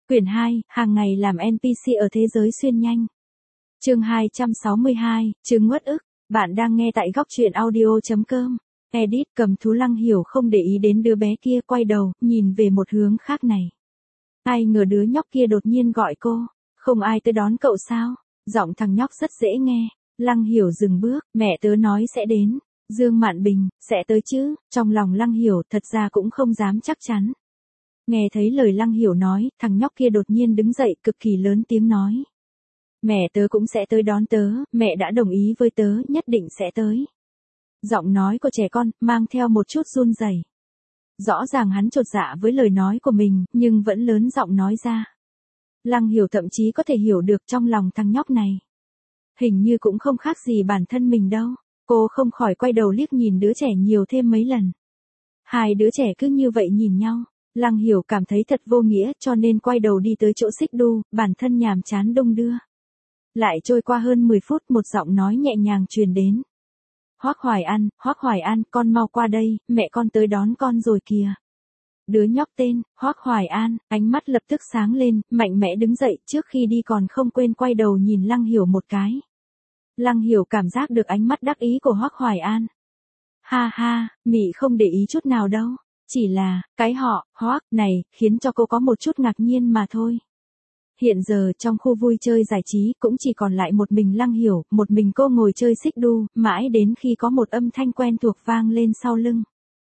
Quyển 2, hàng ngày làm NPC ở thế giới xuyên nhanh. Chương 262, Trừng uất ức. Bạn đang nghe tại góc truyện audio.com. Edit. Cầm thú Lăng Hiểu không để ý đến đứa bé kia, quay đầu, nhìn về một hướng khác này. Ai ngờ đứa nhóc kia đột nhiên gọi cô. Không ai tới đón cậu sao? Giọng thằng nhóc rất dễ nghe. Lăng Hiểu dừng bước. Mẹ tớ nói sẽ đến. Dương Mạn Bình, sẽ tới chứ? Trong lòng Lăng Hiểu thật ra cũng không dám chắc chắn. Nghe thấy lời Lăng Hiểu nói, thằng nhóc kia đột nhiên đứng dậy, cực kỳ lớn tiếng nói. Mẹ tớ cũng sẽ tới đón tớ, mẹ đã đồng ý với tớ, nhất định sẽ tới. Giọng nói của trẻ con, mang theo một chút run rẩy. Rõ ràng hắn chột dạ với lời nói của mình, nhưng vẫn lớn giọng nói ra. Lăng Hiểu thậm chí có thể hiểu được trong lòng thằng nhóc này. Hình như cũng không khác gì bản thân mình đâu. Cô không khỏi quay đầu liếc nhìn đứa trẻ nhiều thêm mấy lần. Hai đứa trẻ cứ như vậy nhìn nhau. Lăng Hiểu cảm thấy thật vô nghĩa cho nên quay đầu đi tới chỗ xích đu, bản thân nhàm chán đung đưa. Lại trôi qua hơn 10 phút, một giọng nói nhẹ nhàng truyền đến. Hoắc Hoài An, con mau qua đây, mẹ con tới đón con rồi kìa. Đứa nhóc tên Hoắc Hoài An, ánh mắt lập tức sáng lên, mạnh mẽ đứng dậy, trước khi đi còn không quên quay đầu nhìn Lăng Hiểu một cái. Lăng Hiểu cảm giác được ánh mắt đắc ý của Hoắc Hoài An. Ha ha, mị không để ý chút nào đâu. Chỉ là, cái họ, Hoắc, này, khiến cho cô có một chút ngạc nhiên mà thôi. Hiện giờ trong khu vui chơi giải trí cũng chỉ còn lại một mình Lăng Hiểu, một mình cô ngồi chơi xích đu, mãi đến khi có một âm thanh quen thuộc vang lên sau lưng.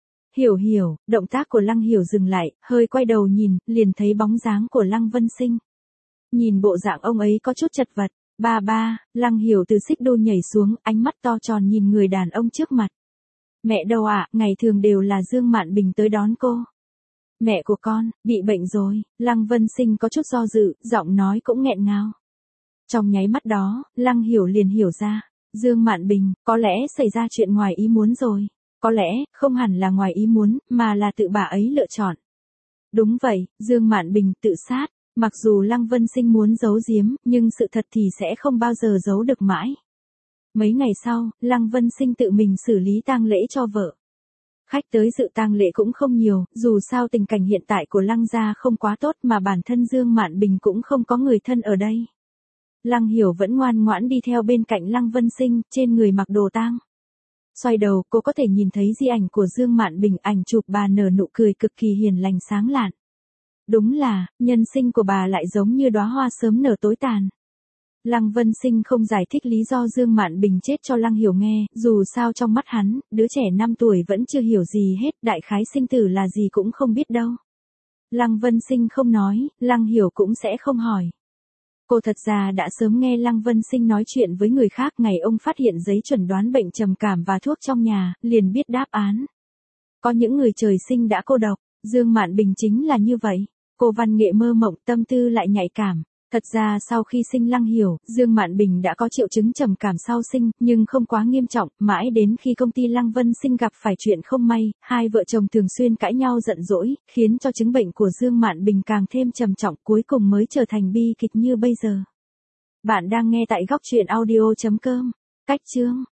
Hiểu, động tác của Lăng Hiểu dừng lại, hơi quay đầu nhìn, liền thấy bóng dáng của Lăng Vân Sinh. Nhìn bộ dạng ông ấy có chút chật vật. Ba, Lăng Hiểu từ xích đu nhảy xuống, ánh mắt to tròn nhìn người đàn ông trước mặt. Mẹ đâu ạ, ngày thường đều là Dương Mạn Bình tới đón cô. Mẹ của con, bị bệnh rồi. Lăng Vân Sinh có chút do dự, giọng nói cũng nghẹn ngào. Trong nháy mắt đó, Lăng Hiểu liền hiểu ra. Dương Mạn Bình, có lẽ xảy ra chuyện ngoài ý muốn rồi. Có lẽ, không hẳn là ngoài ý muốn, mà là tự bà ấy lựa chọn. Đúng vậy, Dương Mạn Bình tự sát. Mặc dù Lăng Vân Sinh muốn giấu giếm, nhưng sự thật thì sẽ không bao giờ giấu được mãi. Mấy ngày sau, Lăng Vân Sinh tự mình xử lý tang lễ cho vợ. Khách tới dự tang lễ cũng không nhiều, dù sao tình cảnh hiện tại của Lăng gia không quá tốt mà bản thân Dương Mạn Bình cũng không có người thân ở đây. Lăng Hiểu vẫn ngoan ngoãn đi theo bên cạnh Lăng Vân Sinh, trên người mặc đồ tang. Xoay đầu, cô có thể nhìn thấy di ảnh của Dương Mạn Bình, ảnh chụp bà nở nụ cười cực kỳ hiền lành sáng lạn. Đúng là, nhân sinh của bà lại giống như đóa hoa sớm nở tối tàn. Lăng Vân Sinh không giải thích lý do Dương Mạn Bình chết cho Lăng Hiểu nghe, dù sao trong mắt hắn, đứa trẻ 5 tuổi vẫn chưa hiểu gì hết, đại khái sinh tử là gì cũng không biết đâu. Lăng Vân Sinh không nói, Lăng Hiểu cũng sẽ không hỏi. Cô thật ra đã sớm nghe Lăng Vân Sinh nói chuyện với người khác, ngày ông phát hiện giấy chuẩn đoán bệnh trầm cảm và thuốc trong nhà, liền biết đáp án. Có những người trời sinh đã cô độc, Dương Mạn Bình chính là như vậy. Cô văn nghệ mơ mộng, tâm tư lại nhạy cảm. Thật ra sau khi sinh Lăng Hiểu, Dương Mạn Bình đã có triệu chứng trầm cảm sau sinh, nhưng không quá nghiêm trọng, mãi đến khi công ty Lăng Vân Sinh gặp phải chuyện không may, hai vợ chồng thường xuyên cãi nhau giận dỗi, khiến cho chứng bệnh của Dương Mạn Bình càng thêm trầm trọng, cuối cùng mới trở thành bi kịch như bây giờ. Bạn đang nghe tại góc truyện audio.com. Cách chương